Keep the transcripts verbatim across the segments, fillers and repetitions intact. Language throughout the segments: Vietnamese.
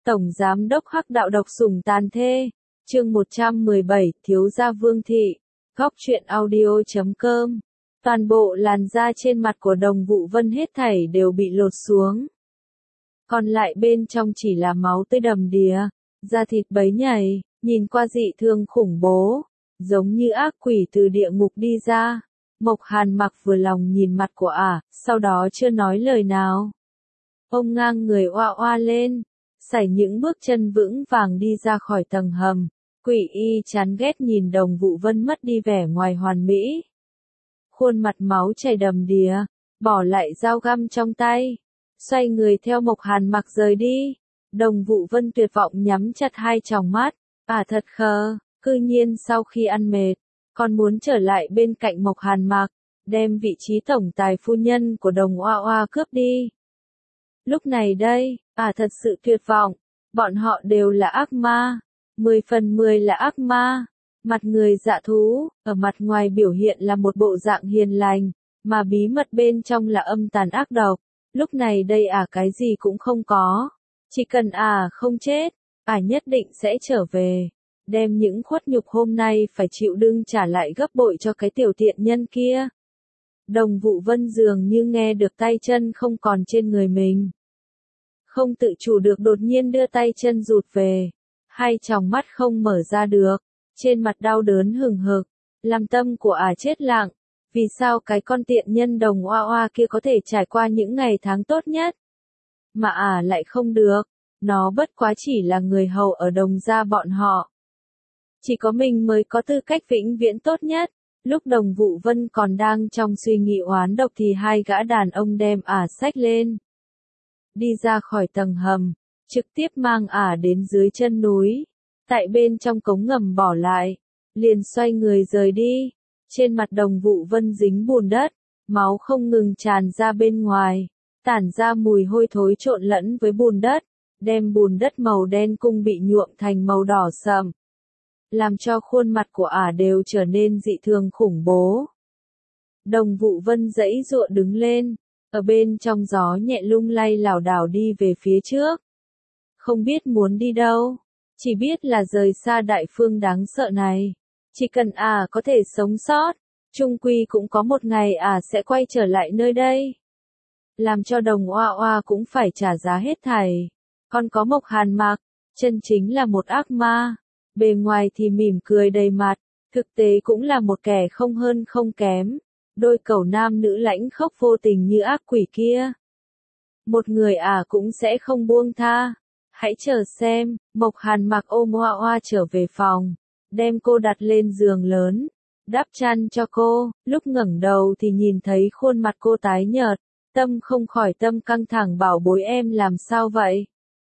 Tổng Giám đốc Hắc Đạo độc sủng tàn thê. Chương một trăm mười bảy, Thiếu gia Vương thị. Góc truyện audio chấm com. Toàn bộ làn da trên mặt của Đồng Vụ Vân hết thảy đều bị lột xuống. Còn lại bên trong chỉ là máu tươi đầm đìa, da thịt bấy nhầy, nhìn qua dị thường khủng bố, giống như ác quỷ từ địa ngục đi ra. Mộc Hàn Mặc vừa lòng nhìn mặt của ả, sau đó chưa nói lời nào. Ông ngang người oa oa lên, sải những bước chân vững vàng đi ra khỏi tầng hầm. Quỷ y chán ghét nhìn Đồng Vụ Vân mất đi vẻ ngoài hoàn mỹ. Khuôn mặt máu chảy đầm đìa, bỏ lại dao găm trong tay, xoay người theo Mộc Hàn Mặc rời đi. Đồng Vụ Vân tuyệt vọng nhắm chặt hai tròng mắt, à thật khờ, cư nhiên sau khi ăn mệt, còn muốn trở lại bên cạnh Mộc Hàn Mặc, đem vị trí tổng tài phu nhân của Đồng Oa Oa cướp đi. Lúc này đây, à thật sự tuyệt vọng, bọn họ đều là ác ma, mười phần mười là ác ma. Mặt người dạ thú, ở mặt ngoài biểu hiện là một bộ dạng hiền lành, mà bí mật bên trong là âm tàn ác độc. Lúc này đây à cái gì cũng không có, chỉ cần à không chết, à nhất định sẽ trở về, đem những khuất nhục hôm nay phải chịu đựng trả lại gấp bội cho cái tiểu tiện nhân kia. Đồng Vụ Vân dường như nghe được tay chân không còn trên người mình, không tự chủ được đột nhiên đưa tay chân rụt về, hai tròng mắt không mở ra được, trên mặt đau đớn hừng hực, làm tâm của ả chết lặng. Vì sao cái con tiện nhân Đồng Oa Oa kia có thể trải qua những ngày tháng tốt nhất, mà ả lại không được? Nó bất quá chỉ là người hầu ở Đồng gia bọn họ, chỉ có mình mới có tư cách vĩnh viễn tốt nhất. Lúc Đồng Vụ Vân còn đang trong suy nghĩ oán độc thì hai gã đàn ông đem ả xách lên, đi ra khỏi tầng hầm, trực tiếp mang ả đến dưới chân núi, tại bên trong cống ngầm bỏ lại, liền xoay người rời đi. Trên mặt Đồng Vụ Vân dính bùn đất, máu không ngừng tràn ra bên ngoài, tản ra mùi hôi thối trộn lẫn với bùn đất, đem bùn đất màu đen cung bị nhuộm thành màu đỏ sậm, làm cho khuôn mặt của ả đều trở nên dị thường khủng bố. Đồng Vụ Vân giãy giụa đứng lên, ở bên trong gió nhẹ lung lay lảo đảo đi về phía trước. Không biết muốn đi đâu, chỉ biết là rời xa đại phương đáng sợ này. Chỉ cần ả có thể sống sót, chung quy cũng có một ngày ả sẽ quay trở lại nơi đây. Làm cho Đồng Oa Oa cũng phải trả giá hết thảy. Còn có Mộc Hàn Mặc, chân chính là một ác ma. Bề ngoài thì mỉm cười đầy mặt, thực tế cũng là một kẻ không hơn không kém. Đôi cẩu nam nữ lãnh khốc vô tình như ác quỷ kia, một người ả cũng sẽ không buông tha. Hãy chờ xem. Mộc Hàn Mặc ôm Oa Oa trở về phòng, đem cô đặt lên giường lớn, đắp chăn cho cô. Lúc ngẩng đầu thì nhìn thấy khuôn mặt cô tái nhợt, tâm không khỏi tâm căng thẳng, bảo bối em làm sao vậy?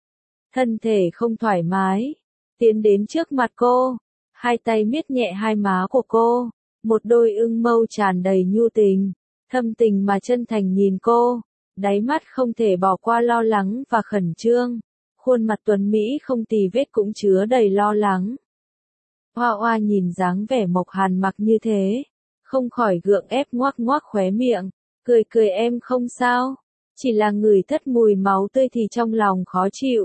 Thân thể không thoải mái, tiến đến trước mặt cô, hai tay miết nhẹ hai má của cô, một đôi ưng mâu tràn đầy nhu tình, thâm tình mà chân thành nhìn cô, đáy mắt không thể bỏ qua lo lắng và khẩn trương, khuôn mặt tuấn mỹ không tì vết cũng chứa đầy lo lắng. Oa Oa nhìn dáng vẻ Mộc Hàn Mặc như thế, không khỏi gượng ép ngoác ngoác khóe miệng, cười cười em không sao, chỉ là ngửi thất mùi máu tươi thì trong lòng khó chịu.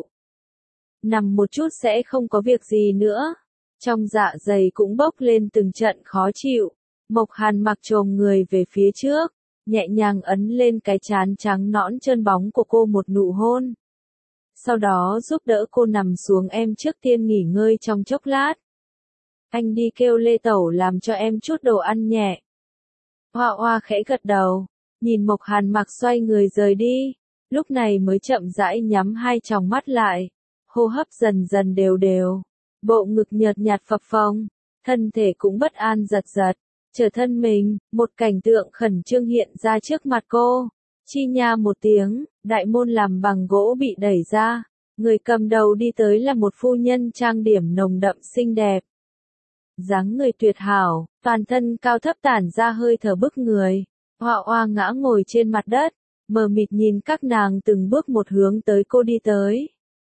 Nằm một chút sẽ không có việc gì nữa. Trong dạ dày cũng bốc lên từng trận khó chịu. Mộc Hàn Mặc chồm người về phía trước, nhẹ nhàng ấn lên cái trán trắng nõn trơn bóng của cô một nụ hôn. Sau đó giúp đỡ cô nằm xuống, em trước tiên nghỉ ngơi trong chốc lát. Anh đi kêu Lê Tẩu làm cho em chút đồ ăn nhẹ. Oa Oa khẽ gật đầu, nhìn Mộc Hàn Mặc xoay người rời đi, lúc này mới chậm rãi nhắm hai tròng mắt lại, hô hấp dần dần đều đều, bộ ngực nhợt nhạt phập phồng, thân thể cũng bất an giật giật, trở thân mình, một cảnh tượng khẩn trương hiện ra trước mặt cô. Chi nha một tiếng, đại môn làm bằng gỗ bị đẩy ra, người cầm đầu đi tới là một phu nhân trang điểm nồng đậm xinh đẹp. Dáng người tuyệt hảo, toàn thân cao thấp tản ra hơi thở bức người. Oa Oa ngã ngồi trên mặt đất, mờ mịt nhìn các nàng từng bước một hướng tới cô đi tới.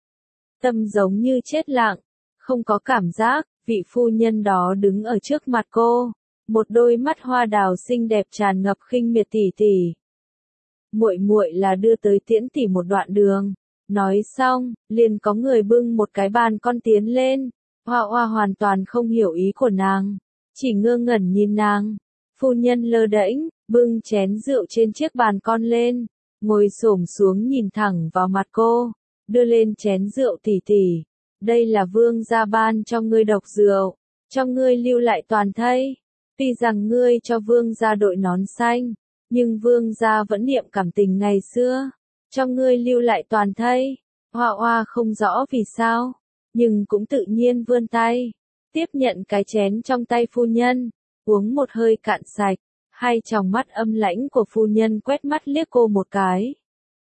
Tâm giống như chết lặng, không có cảm giác. Vị phu nhân đó đứng ở trước mặt cô, một đôi mắt hoa đào xinh đẹp tràn ngập khinh miệt. Tỷ tỷ, muội muội là đưa tới tiễn tỷ một đoạn đường, Nói xong, liền có người bưng một cái bàn con tiến lên. Hoa Hoa hoàn toàn không hiểu ý của nàng, chỉ ngơ ngẩn nhìn nàng. Phu nhân lơ đễnh, bưng chén rượu trên chiếc bàn con lên, ngồi xổm xuống nhìn thẳng vào mặt cô, đưa lên chén rượu tỉ tỉ. Đây là vương gia ban cho ngươi độc rượu, cho ngươi lưu lại toàn thây. Tuy rằng ngươi cho vương gia đội nón xanh, nhưng vương gia vẫn niệm cảm tình ngày xưa, cho ngươi lưu lại toàn thây. Hoa Hoa không rõ vì sao, nhưng cũng tự nhiên vươn tay, tiếp nhận cái chén trong tay phu nhân, uống một hơi cạn sạch. Hai tròng mắt âm lãnh của phu nhân quét mắt liếc cô một cái,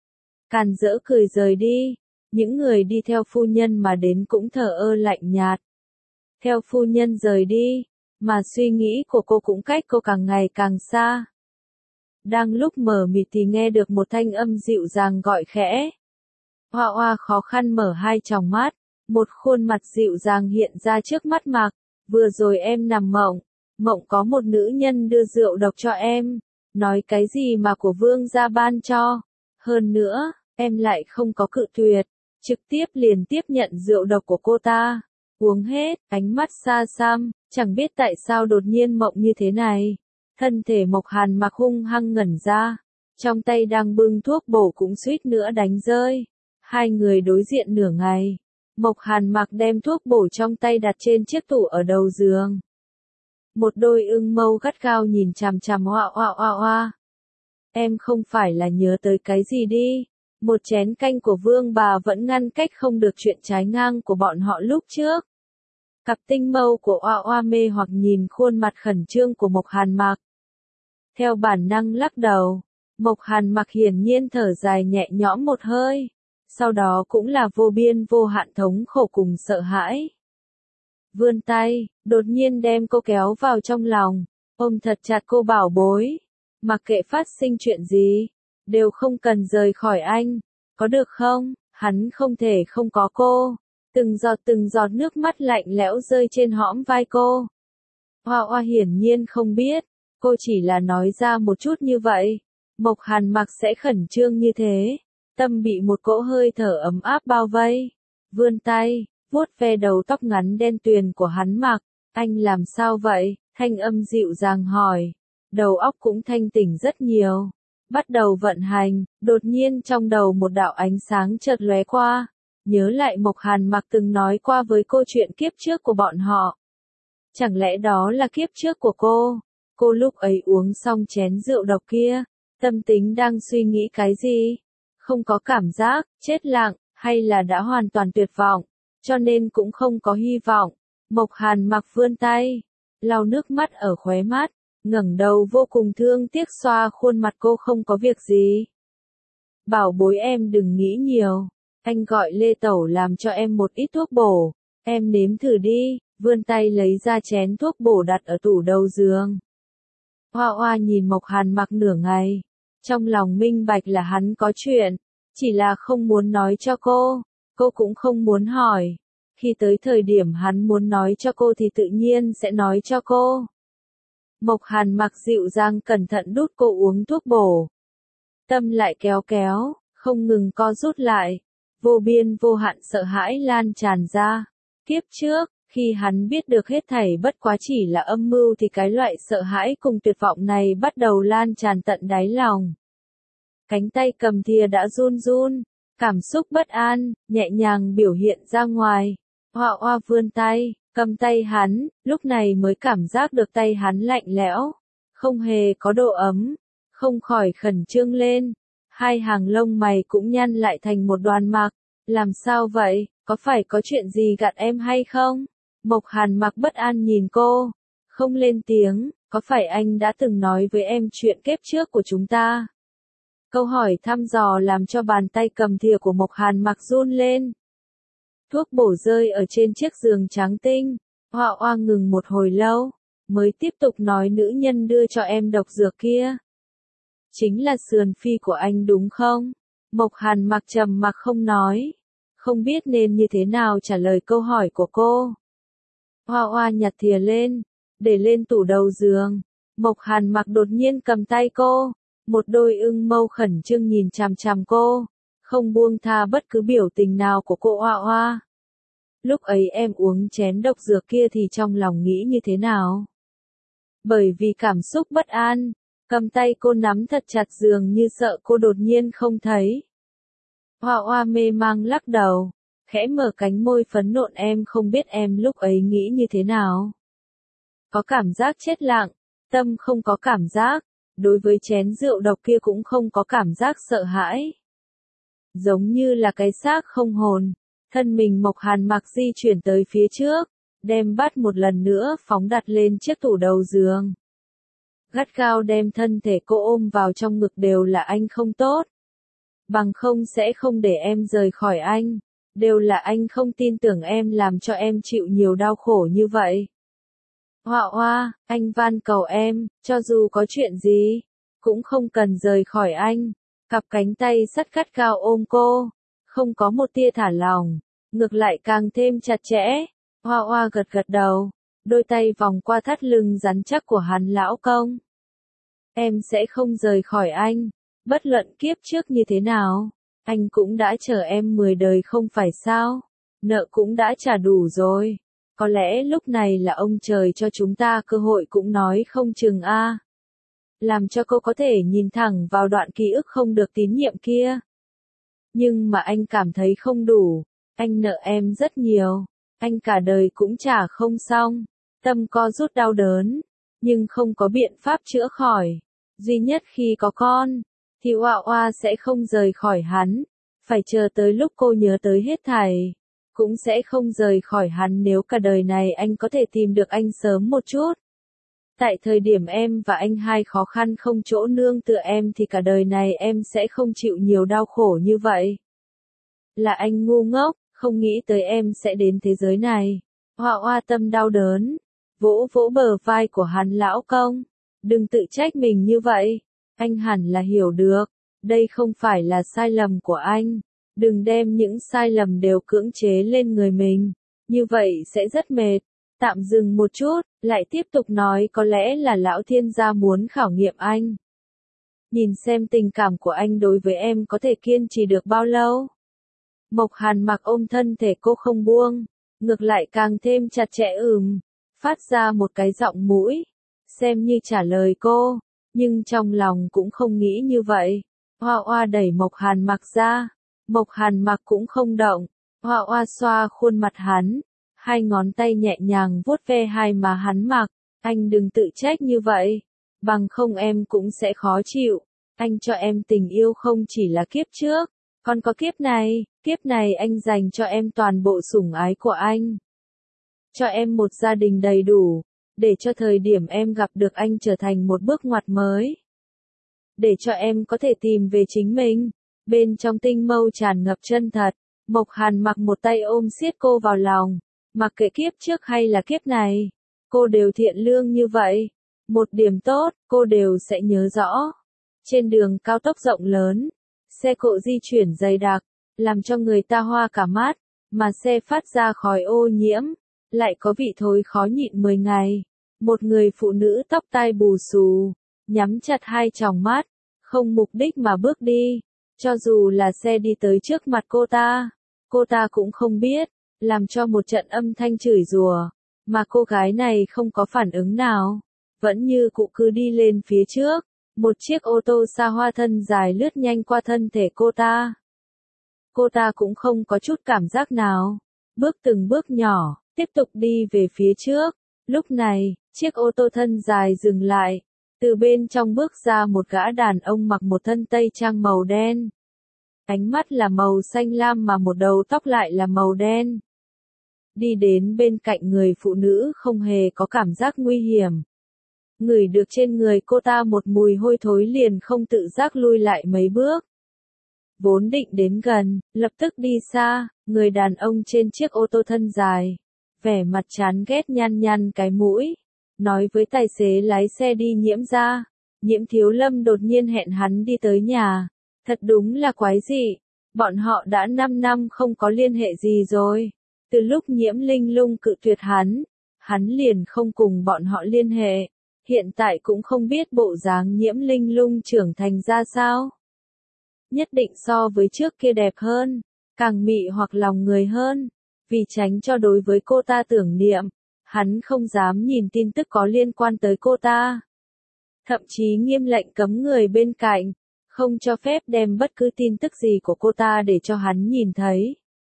càn rỡ cười rời đi. Những người đi theo phu nhân mà đến cũng thờ ơ lạnh nhạt. Theo phu nhân rời đi, mà suy nghĩ của cô cũng cách cô càng ngày càng xa. Đang lúc mờ mịt thì nghe được một thanh âm dịu dàng gọi khẽ. Hoa Hoa khó khăn mở hai tròng mắt, một khuôn mặt dịu dàng hiện ra trước mắt Mạc. Vừa rồi em nằm mộng, mộng có một nữ nhân đưa rượu độc cho em, nói cái gì mà của vương gia ban cho. Hơn nữa, em lại không có cự tuyệt, trực tiếp liền tiếp nhận rượu độc của cô ta. Uống hết, ánh mắt xa xăm, chẳng biết tại sao đột nhiên mộng như thế này. Thân thể Mộc Hàn Mặc hung hăng ngẩn ra, trong tay đang bưng thuốc bổ cũng suýt nữa đánh rơi. Hai người đối diện nửa ngày, Mộc Hàn Mặc đem thuốc bổ trong tay đặt trên chiếc tủ ở đầu giường. Một đôi ưng mâu gắt gao nhìn chằm chằm Hoa Hoa Hoa Hoa. Em không phải là nhớ tới cái gì đi? Một chén canh của vương bà vẫn ngăn cách không được chuyện trái ngang của bọn họ lúc trước. Cặp tinh mâu của Hoa Hoa mê hoặc nhìn khuôn mặt khẩn trương của Mộc Hàn Mặc. Theo bản năng lắc đầu, Mộc Hàn Mặc hiển nhiên thở dài nhẹ nhõm một hơi, sau đó cũng là vô biên vô hạn thống khổ cùng sợ hãi. Vươn tay, đột nhiên đem cô kéo vào trong lòng, ôm thật chặt cô bảo bối. Mặc kệ phát sinh chuyện gì, đều không cần rời khỏi anh, có được không? Hắn không thể không có cô. Từng giọt từng giọt nước mắt lạnh lẽo rơi trên hõm vai cô. Hoa Hoa hiển nhiên không biết, cô chỉ là nói ra một chút như vậy, Mộc Hàn Mặc sẽ khẩn trương như thế. Tâm bị một cỗ hơi thở ấm áp bao vây, vươn tay, vuốt ve đầu tóc ngắn đen tuyền của hắn Mặc. Anh làm sao vậy? Thanh âm dịu dàng hỏi. Đầu óc cũng thanh tỉnh rất nhiều. Bắt đầu vận hành, đột nhiên trong đầu một đạo ánh sáng chợt lóe qua. Nhớ lại Mộc Hàn Mặc từng nói qua với cô chuyện kiếp trước của bọn họ. Chẳng lẽ đó là kiếp trước của cô? Cô lúc ấy uống xong chén rượu độc kia, tâm tính đang suy nghĩ cái gì? Không có cảm giác, chết lặng, hay là đã hoàn toàn tuyệt vọng, cho nên cũng không có hy vọng. Mộc Hàn Mặc vươn tay, lau nước mắt ở khóe mắt, ngẩng đầu vô cùng thương tiếc xoa khuôn mặt cô không có việc gì. Bảo bối em đừng nghĩ nhiều, anh gọi Lê Tẩu làm cho em một ít thuốc bổ, em nếm thử đi, vươn tay lấy ra chén thuốc bổ đặt ở tủ đầu giường. Hoa Hoa nhìn Mộc Hàn Mặc nửa ngày, trong lòng minh bạch là hắn có chuyện, chỉ là không muốn nói cho cô, cô cũng không muốn hỏi. Khi tới thời điểm hắn muốn nói cho cô thì tự nhiên sẽ nói cho cô. Mộc Hàn Mặc dịu dàng cẩn thận đút cô uống thuốc bổ. Tâm lại kéo kéo, không ngừng co rút lại. Vô biên vô hạn sợ hãi lan tràn ra. Kiếp trước, khi hắn biết được hết thảy bất quá chỉ là âm mưu thì cái loại sợ hãi cùng tuyệt vọng này bắt đầu lan tràn tận đáy lòng. Cánh tay cầm thìa đã run run, cảm xúc bất an, nhẹ nhàng biểu hiện ra ngoài. Hoa Hoa vươn tay, cầm tay hắn, lúc này mới cảm giác được tay hắn lạnh lẽo, không hề có độ ấm, không khỏi khẩn trương lên. Hai hàng lông mày cũng nhăn lại thành một đoàn mặc. Làm sao vậy, có phải có chuyện gì gạt em hay không? Mộc Hàn Mặc bất an nhìn cô, không lên tiếng, có phải anh đã từng nói với em chuyện kiếp trước của chúng ta? Câu hỏi thăm dò làm cho bàn tay cầm thìa của Mộc Hàn Mặc run lên. Thuốc bổ rơi ở trên chiếc giường trắng tinh, Hoa Hoa ngừng một hồi lâu, mới tiếp tục nói nữ nhân đưa cho em độc dược kia. Chính là sườn phi của anh đúng không? Mộc Hàn Mặc trầm mặc không nói, không biết nên như thế nào trả lời câu hỏi của cô. Hoa Hoa nhặt thìa lên, để lên tủ đầu giường. Mộc Hàn Mặc đột nhiên cầm tay cô, một đôi ưng mâu khẩn trương nhìn chằm chằm cô, không buông tha bất cứ biểu tình nào của cô Hoa Hoa. Lúc ấy em uống chén độc dược kia thì trong lòng nghĩ như thế nào? Bởi vì cảm xúc bất an, cầm tay cô nắm thật chặt dường như sợ cô đột nhiên không thấy. Hoa Hoa mê mang lắc đầu, khẽ mở cánh môi phấn nộn, em không biết em lúc ấy nghĩ như thế nào. Có cảm giác chết lặng, tâm không có cảm giác, đối với chén rượu độc kia cũng không có cảm giác sợ hãi. Giống như là cái xác không hồn, thân mình Mộc Hàn Mặc di chuyển tới phía trước, đem bát một lần nữa phóng đặt lên chiếc tủ đầu giường. Gắt gao đem thân thể cô ôm vào trong ngực, đều là anh không tốt. Bằng không sẽ không để em rời khỏi anh, đều là anh không tin tưởng em làm cho em chịu nhiều đau khổ như vậy. Hoa Hoa, anh van cầu em, cho dù có chuyện gì, cũng không cần rời khỏi anh. Cặp cánh tay sắt gắt gao ôm cô, không có một tia thả lỏng, ngược lại càng thêm chặt chẽ. Hoa Hoa gật gật đầu, đôi tay vòng qua thắt lưng rắn chắc của hắn lão công. Em sẽ không rời khỏi anh, bất luận kiếp trước như thế nào, anh cũng đã chờ em mười đời không phải sao, nợ cũng đã trả đủ rồi. Có lẽ lúc này là ông trời cho chúng ta cơ hội cũng nói không chừng a. À. Làm cho cô có thể nhìn thẳng vào đoạn ký ức không được tín nhiệm kia. Nhưng mà anh cảm thấy không đủ, anh nợ em rất nhiều, anh cả đời cũng trả không xong, tâm co rút đau đớn, nhưng không có biện pháp chữa khỏi. Duy nhất khi có con, thì Hoa Hoa sẽ không rời khỏi hắn, phải chờ tới lúc cô nhớ tới hết thảy. Cũng sẽ không rời khỏi hắn nếu cả đời này anh có thể tìm được anh sớm một chút. Tại thời điểm em và anh hai khó khăn không chỗ nương tựa em thì cả đời này em sẽ không chịu nhiều đau khổ như vậy. Là anh ngu ngốc, không nghĩ tới em sẽ đến thế giới này. Hoa Hoa tâm đau đớn, vỗ vỗ bờ vai của hắn lão công. Đừng tự trách mình như vậy, anh hẳn là hiểu được, đây không phải là sai lầm của anh. Đừng đem những sai lầm đều cưỡng chế lên người mình, như vậy sẽ rất mệt. Tạm dừng một chút, lại tiếp tục nói, có lẽ là lão thiên gia muốn khảo nghiệm anh. Nhìn xem tình cảm của anh đối với em có thể kiên trì được bao lâu. Mộc Hàn Mặc ôm thân thể cô không buông, ngược lại càng thêm chặt chẽ ừm, phát ra một cái giọng mũi, xem như trả lời cô, nhưng trong lòng cũng không nghĩ như vậy. Hoa Hoa đẩy Mộc Hàn Mặc ra. Mộc Hàn Mặc cũng không động, Hoa Hoa xoa khuôn mặt hắn, hai ngón tay nhẹ nhàng vuốt ve hai má hắn mặc, anh đừng tự trách như vậy, bằng không em cũng sẽ khó chịu, anh cho em tình yêu không chỉ là kiếp trước, còn có kiếp này, kiếp này anh dành cho em toàn bộ sủng ái của anh. Cho em một gia đình đầy đủ, để cho thời điểm em gặp được anh trở thành một bước ngoặt mới. Để cho em có thể tìm về chính mình. Bên trong tinh mâu tràn ngập chân thật, Mộc Hàn Mặc một tay ôm siết cô vào lòng, mặc kệ kiếp trước hay là kiếp này, cô đều thiện lương như vậy, một điểm tốt, cô đều sẽ nhớ rõ. Trên đường cao tốc rộng lớn, xe cộ di chuyển dày đặc, làm cho người ta hoa cả mắt, mà xe phát ra khói ô nhiễm, lại có vị thối khó nhịn mười ngày. Một người phụ nữ tóc tai bù xù, nhắm chặt hai tròng mắt, không mục đích mà bước đi. Cho dù là xe đi tới trước mặt cô ta, cô ta cũng không biết, làm cho một trận âm thanh chửi rủa, mà cô gái này không có phản ứng nào, vẫn như cụ cứ đi lên phía trước, một chiếc ô tô xa hoa thân dài lướt nhanh qua thân thể cô ta. Cô ta cũng không có chút cảm giác nào, bước từng bước nhỏ, tiếp tục đi về phía trước, lúc này, chiếc ô tô thân dài dừng lại. Từ bên trong bước ra một gã đàn ông mặc một thân tây trang màu đen. Ánh mắt là màu xanh lam mà một đầu tóc lại là màu đen. Đi đến bên cạnh người phụ nữ không hề có cảm giác nguy hiểm. Ngửi được trên người cô ta một mùi hôi thối liền không tự giác lui lại mấy bước. Vốn định đến gần, lập tức đi xa, người đàn ông trên chiếc ô tô thân dài. Vẻ mặt chán ghét nhăn nhăn cái mũi. Nói với tài xế lái xe đi Nhiễm ra, Nhiễm Thiếu Lâm đột nhiên hẹn hắn đi tới nhà, thật đúng là quái dị, bọn họ đã năm năm không có liên hệ gì rồi, từ lúc Nhiễm Linh Lung cự tuyệt hắn, hắn liền không cùng bọn họ liên hệ, hiện tại cũng không biết bộ dáng Nhiễm Linh Lung trưởng thành ra sao. nhất định so với trước kia đẹp hơn, càng mị hoặc lòng người hơn. Vì tránh cho đối với cô ta tưởng niệm, hắn không dám nhìn tin tức có liên quan tới cô ta. Thậm chí nghiêm lệnh cấm người bên cạnh, không cho phép đem bất cứ tin tức gì của cô ta để cho hắn nhìn thấy.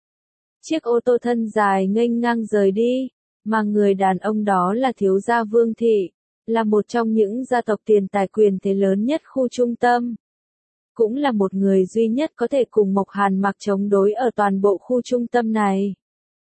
Chiếc ô tô thân dài nghênh ngang rời đi, mà người đàn ông đó là thiếu gia Vương Thị, là một trong những gia tộc tiền tài quyền thế lớn nhất khu trung tâm. Cũng là một người duy nhất có thể cùng Mộc Hàn Mặc chống đối ở toàn bộ khu trung tâm này.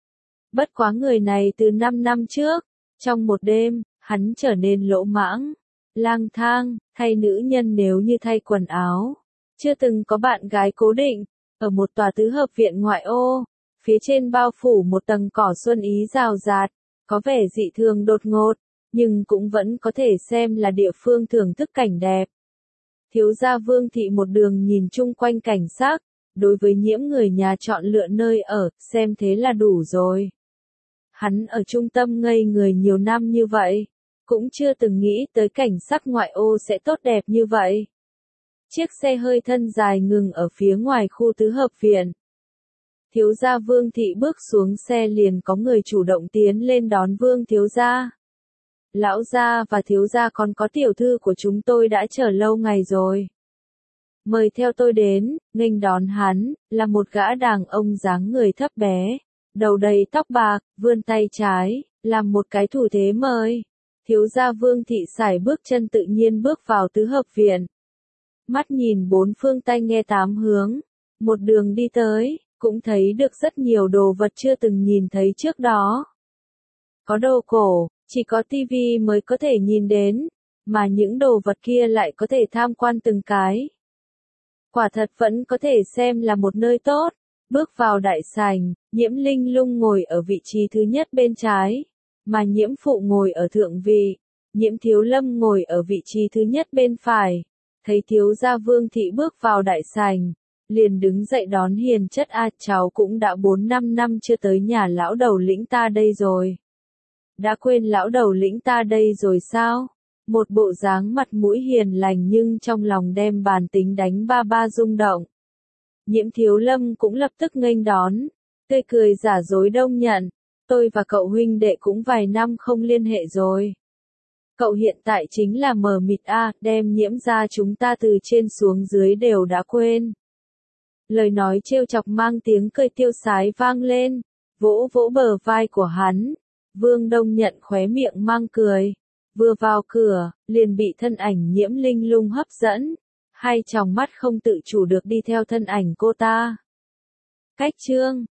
Bất quá người này từ năm năm trước, trong một đêm, hắn trở nên lỗ mãng, lang thang, thay nữ nhân nếu như thay quần áo. Chưa từng có bạn gái cố định, ở một tòa tứ hợp viện ngoại ô, phía trên bao phủ một tầng cỏ xuân ý rào rạt, có vẻ dị thường đột ngột, nhưng cũng vẫn có thể xem là địa phương thưởng thức cảnh đẹp. Thiếu gia Vương Thị một đường nhìn chung quanh cảnh sắc, đối với Nhiễm người nhà chọn lựa nơi ở, xem thế là đủ rồi. Hắn ở trung tâm ngây người nhiều năm như vậy, cũng chưa từng nghĩ tới cảnh sắc ngoại ô sẽ tốt đẹp như vậy. Chiếc xe hơi thân dài ngừng ở phía ngoài khu tứ hợp viện. Thiếu gia Vương Thị bước xuống xe liền có người chủ động tiến lên đón Vương thiếu gia. Lão gia và thiếu gia còn có tiểu thư của chúng tôi đã chờ lâu ngày rồi. Mời theo tôi đến. Nghênh đón hắn, là một gã đàn ông dáng người thấp bé, đầu đầy tóc bạc, vươn tay trái, làm một cái thủ thế mời. Thiếu gia Vương Thị sải bước chân tự nhiên bước vào tứ hợp viện. Mắt nhìn bốn phương tay nghe tám hướng, một đường đi tới, cũng thấy được rất nhiều đồ vật chưa từng nhìn thấy trước đó. Có đồ cổ, chỉ có tivi mới có thể nhìn đến, mà những đồ vật kia lại có thể tham quan từng cái. Quả thật vẫn có thể xem là một nơi tốt. Bước vào đại sảnh, Nhiễm Linh Lung ngồi ở vị trí thứ nhất bên trái, mà Nhiễm Phụ ngồi ở thượng vị, Nhiễm Thiếu Lâm ngồi ở vị trí thứ nhất bên phải. Thấy thiếu gia Vương Thị bước vào đại sảnh, liền đứng dậy đón hiền chất a cháu cũng đã bốn năm năm chưa tới nhà lão đầu lĩnh ta đây rồi. Đã quên lão đầu lĩnh ta đây rồi sao? Một bộ dáng mặt mũi hiền lành nhưng trong lòng đem bàn tính đánh ba ba rung động. Nhiễm Thiếu Lâm cũng lập tức nghênh đón, tươi cười giả dối đông nhận, tôi và cậu huynh đệ cũng vài năm không liên hệ rồi. Cậu hiện tại chính là mờ mịt a, đem Nhiễm ra chúng ta từ trên xuống dưới đều đã quên. Lời nói trêu chọc mang tiếng cười tiêu sái vang lên, vỗ vỗ bờ vai của hắn. Vương Đông Nhận khóe miệng mang cười, vừa vào cửa, liền bị thân ảnh Nhiễm Linh Lung hấp dẫn, hai tròng mắt không tự chủ được đi theo thân ảnh cô ta. Cách chương